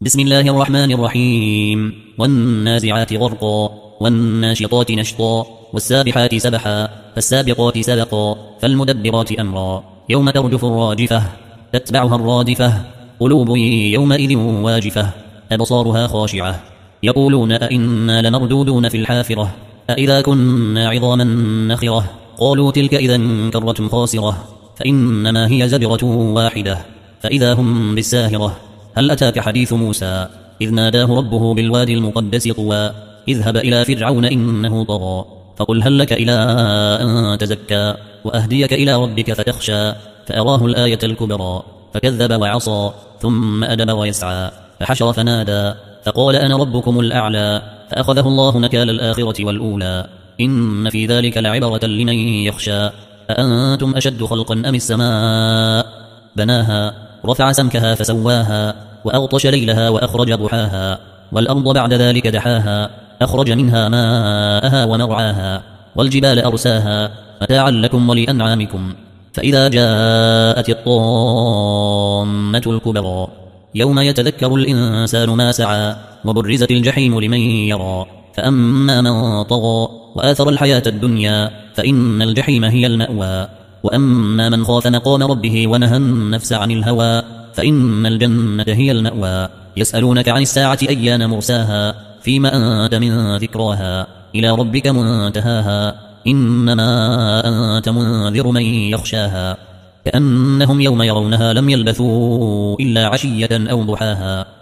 بسم الله الرحمن الرحيم والنازعات غرقا والناشطات نشطا والسابحات سبحا فالسابقات سبقا فالمدبرات أمرا يوم ترجف الراجفة تتبعها الرادفة قلوب يومئذ واجفة أبصارها خاشعة يقولون أئنا لمردودون في الحافرة أئذا كنا عظاما نخرة قالوا تلك إذا كرة خاسرة فإنما هي زبرة واحدة فإذا هم بالساهرة هل أتاك حديث موسى إذ ناداه ربه بالوادي المقدس طوى اذهب إلى فرعون إنه طغى فقل هل لك إلى أن تزكى وأهديك إلى ربك فتخشى فأراه الآية الكبرى فكذب وعصى ثم أدبر ويسعى فحشر فنادى فقال أنا ربكم الأعلى فأخذه الله نكال الآخرة والأولى إن في ذلك لعبرة لمن يخشى أأنتم أشد خلقا أم السماء بناها رفع سمكها فسواها وأغطش ليلها وأخرج ضحاها والأرض بعد ذلك دحاها أخرج منها ماءها ومرعاها والجبال أرساها متاعا لكم ولأنعامكم فإذا جاءت الطامة الكبرى يوم يتذكر الإنسان ما سعى وبرزت الجحيم لمن يرى فأما من طغى وآثر الحياة الدنيا فإن الجحيم هي المأوى وأما من خاف مقام ربه ونهى النفس عن الهوى فإن الجنة هي المأوى يسألونك عن الساعة أيان مرساها فيما أنت من ذكراها إلى ربك منتهاها إنما أنت منذر من يخشاها كأنهم يوم يرونها لم يلبثوا إلا عشية أو ضحاها